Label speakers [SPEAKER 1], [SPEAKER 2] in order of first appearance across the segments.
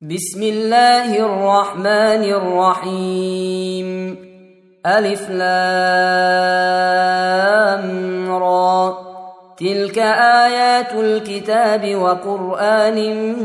[SPEAKER 1] بسم الله الرحمن الرحيم. ألف لام را. تلك آيات الكتاب وقرآن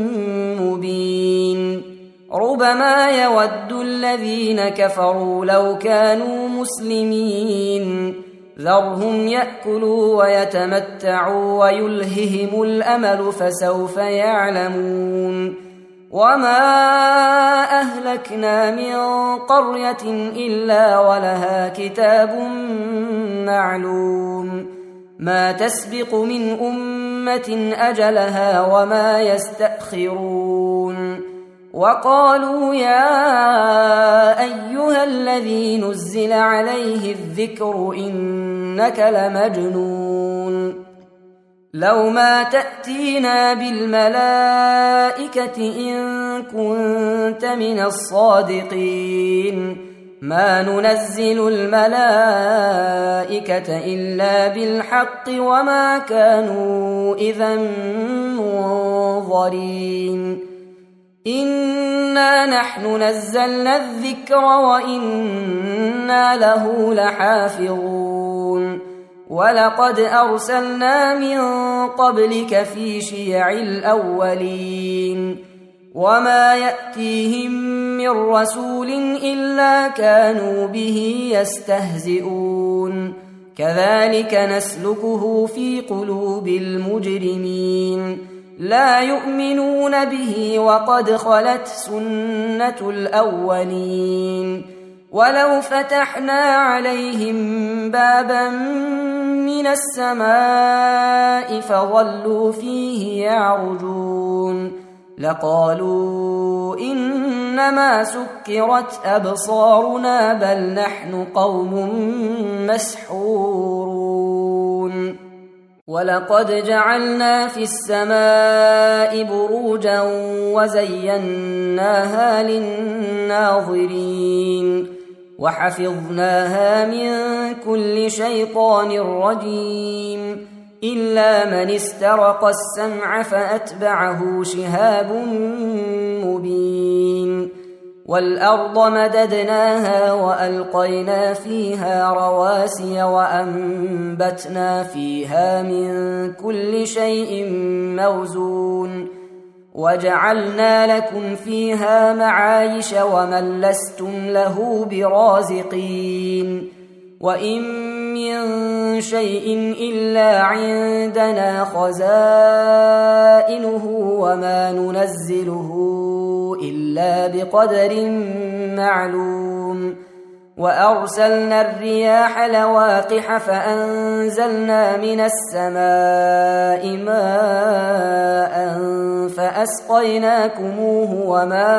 [SPEAKER 1] مبين. ربما يود الذين كفروا لو كانوا مسلمين. ذرهم يأكلوا ويتمتعوا ويلههم الأمل فسوف يعلمون. وما أهلكنا من قرية إلا ولها كتاب معلوم ما تسبق من أمة أجلها وما يستأخرون. وقالوا يا أيها الذي نزل عليه الذكر إنك لمجنون لو ما تأتينا بالملائكة إن كنت من الصادقين ما ننزل الملائكة إلا بالحق وما كانوا إذا منظرين. إنا نحن نزلنا الذكر وإنا له لحافظون. ولقد أرسلنا من قبلك في شيع الأولين وما يأتيهم من رسول إلا كانوا به يستهزئون. كذلك نسلكه في قلوب المجرمين لا يؤمنون به وقد خلت سنة الأولين. ولو فتحنا عليهم بابا من السماء فظلوا فيه يعرجون لقالوا إنما سكرت أبصارنا بل نحن قوم مسحورون. ولقد جعلنا في السماء بروجا وزيناها للناظرين وحفظناها من كل شيطان رجيم إلا من استرق السمع فأتبعه شهاب مبين. والأرض مددناها وألقينا فيها رواسي وأنبتنا فيها من كل شيء موزون وجعلنا لكم فيها معايش ومن لستم له برازقين. وإن من شيء إلا عندنا خزائنه وما ننزله إلا بقدر معلوم. وأرسلنا الرياح لواقح فأنزلنا من السماء ماء فأسقيناكموه وما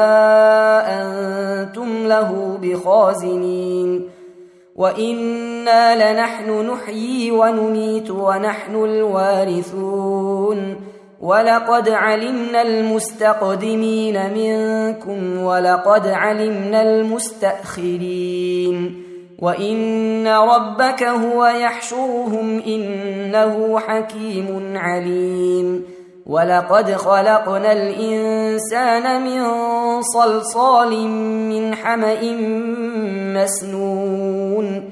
[SPEAKER 1] أنتم له بخازنين. وإنا لنحن نحيي ونميت ونحن الوارثون. ولقد علمنا المستقدمين منكم ولقد علمنا المستأخرين وإن ربك هو يحشرهم إنه حكيم عليم. ولقد خلقنا الإنسان من صلصال من حمأ مسنون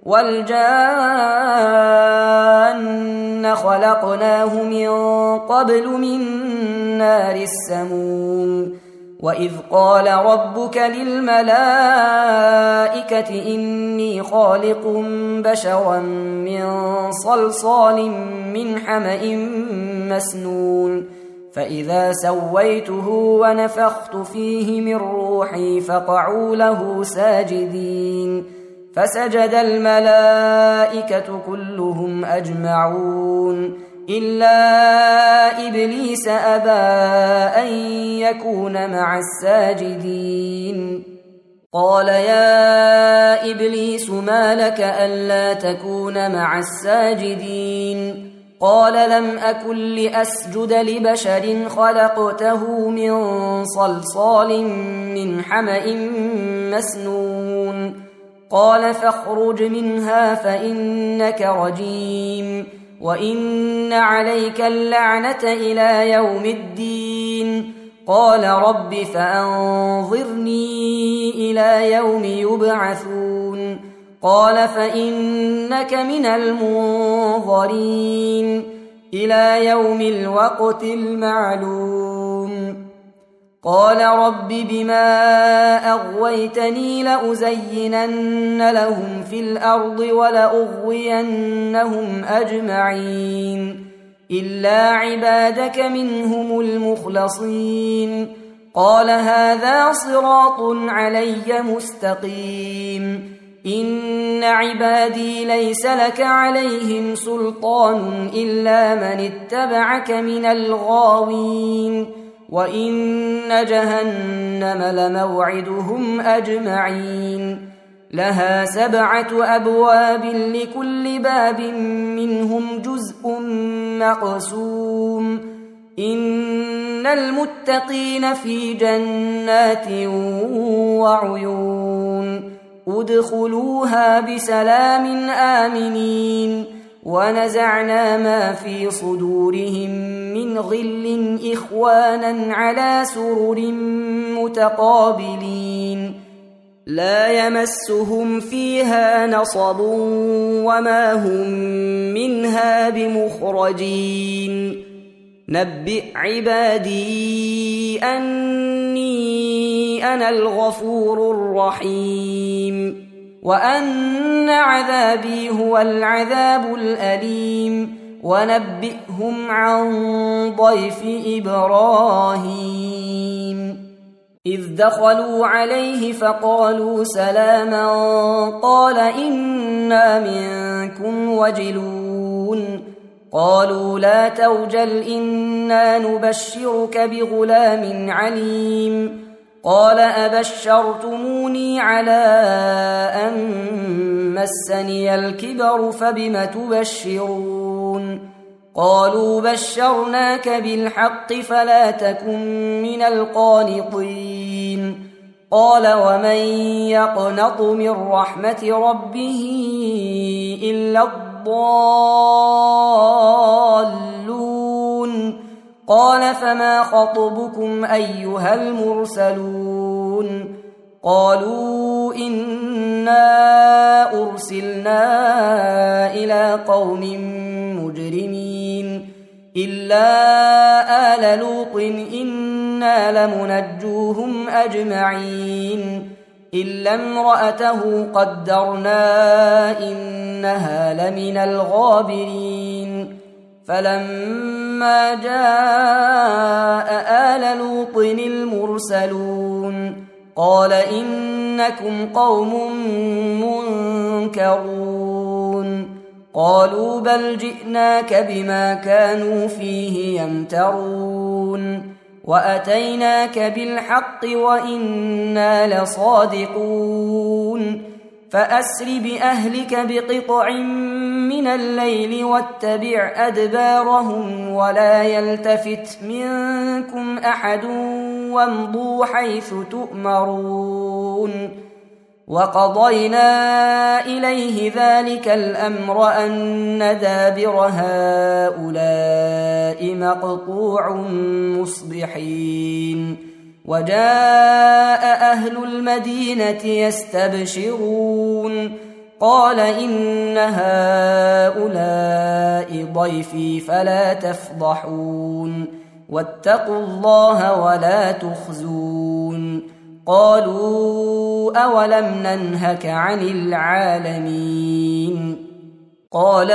[SPEAKER 1] والجان خلقناه من قبل من نار السموم. وإذ قال ربك للملائكة إني خالق بشرا من صلصال من حمأ مسنون فإذا سويته ونفخت فيه من روحي فقعوا له ساجدين فسجد الملائكة كلهم أجمعون إلا إبليس أبى أن يكون مع الساجدين. قال يا إبليس ما لك ألا تكون مع الساجدين؟ قال لم أكن لأسجد لبشر خلقته من صلصال من حمأ مسنون. قال فاخرج منها فإنك رجيم وإن عليك اللعنة إلى يوم الدين. قال رب فأنظرني إلى يوم يبعثون قال فإنك من المنظرين إلى يوم الوقت المعلوم قال رب بما أغويتني لأزينن لهم في الأرض ولأغوينهم أجمعين إلا عبادك منهم المخلصين قال هذا صراط علي مستقيم إن عبادي ليس لك عليهم سلطان إلا من اتبعك من الغاوين وإن جهنم لموعدهم أجمعين لها 7 أبواب لكل باب منهم جزء مقسوم إن المتقين في جنات وعيون ادخلوها بسلام آمنين ونزعنا ما في صدورهم من غل إخوانا على سرر متقابلين لا يمسهم فيها نصب وما هم منها بمخرجين نبئ عبادي أني أنا الغفور الرحيم وأن عذابي هو العذاب الأليم ونبئهم عن ضيف إبراهيم إذ دخلوا عليه فقالوا سلاما قال إنا منكم وجلون قالوا لا توجل إنا نبشرك بغلام عليم قال أبشرتموني على أن مسني الكبر فبم تبشرون قالوا بشرناك بالحق فلا تكن من القانطين قال ومن يقنط من رحمة ربه إلا الضالون قال فما خطبكم أيها المرسلون قالوا إنا أرسلنا إلى قوم مجرمين إلا آل لوط إنا لمنجوهم أجمعين إلا امرأته قدرنا إنها لمن الغابرين فلما جاء آل لوط المرسلون قال إنكم قوم منكرون قالوا بل جئناك بما كانوا فيه يمترون وأتيناك بالحق وإنا لصادقون فأسر بأهلك بقطع من الليل واتبع أدبارهم ولا يلتفت منكم أحد وامضوا حيث تؤمرون وقضينا إليه ذلك الأمر أن دابر هؤلاء مقطوع مصبحين وجاء أهل المدينة يستبشرون قال إن هؤلاء ضيفي فلا تفضحون واتقوا الله ولا تخزون قالوا أولم ننهك عن العالمين قال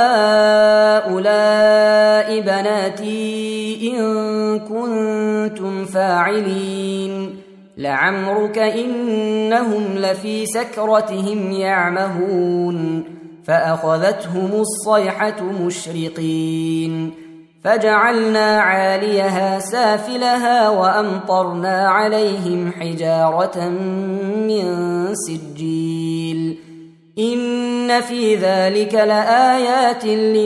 [SPEAKER 1] هؤلاء بناتي إن كنتم فاعلين لعمرك إنهم لفي سكرتهم يعمهون فأخذتهم الصيحة مشرقين فجعلنا عاليها سافلها وأمطرنا عليهم حجارة من سجيل إن في ذلك لآيات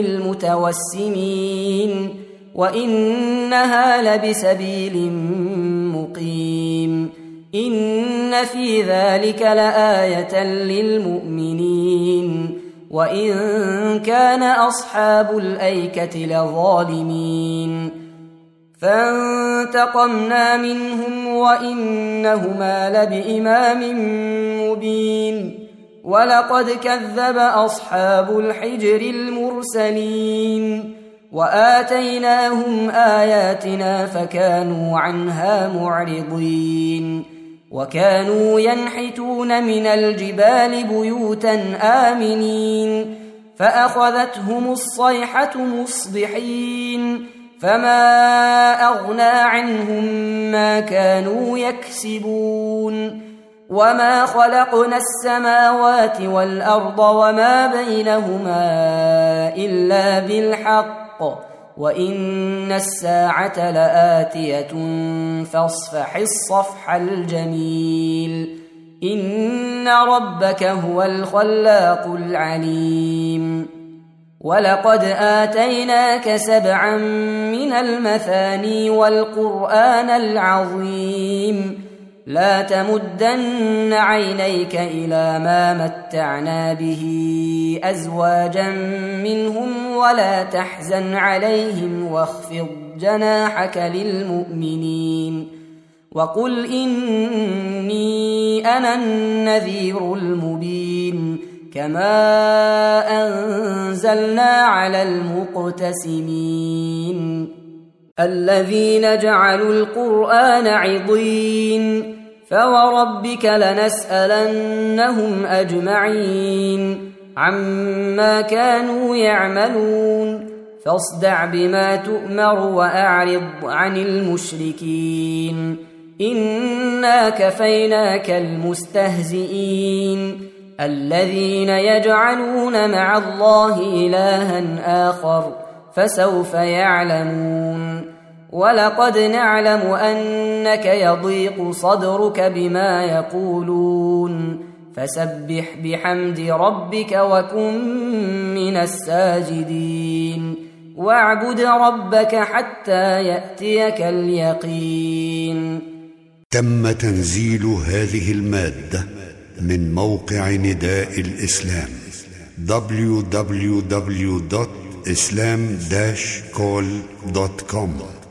[SPEAKER 1] للمتوسمين وإنها لبسبيل مقيم إن في ذلك لآية للمؤمنين وإن كان أصحاب الأيكة لظالمين فانتقمنا منهم وإنهما لبإمام مبين ولقد كذب أصحاب الحجر المرسلين وآتيناهم آياتنا فكانوا عنها معرضين وكانوا ينحتون من الجبال بيوتا آمنين فأخذتهم الصيحة مصبحين فما أغنى عنهم ما كانوا يكسبون وما خلقنا السماوات والأرض وما بينهما إلا بالحق وإن الساعة لآتية فاصفح الصفح الجميل إن ربك هو الخلاق العليم ولقد آتيناك 7 من المثاني والقرآن العظيم لا تمدن عينيك إلى ما متعنا به أزواجا منهم ولا تحزن عليهم واخفض جناحك للمؤمنين وقل إني أنا النذير المبين كما أنزلنا على المقتسمين الذين جعلوا القرآن عضين فوربك لنسألنهم أجمعين عما كانوا يعملون فاصدع بما تؤمر وأعرض عن المشركين إنا كفيناك المستهزئين الذين يجعلون مع الله إلها آخر فسوف يعلمون ولقد نعلم أنك يضيق صدرك بما يقولون فسبح بحمد ربك وكن من الساجدين واعبد ربك حتى يأتيك اليقين.
[SPEAKER 2] تم تنزيل هذه المادة من موقع نداء الإسلام www.islam-call.com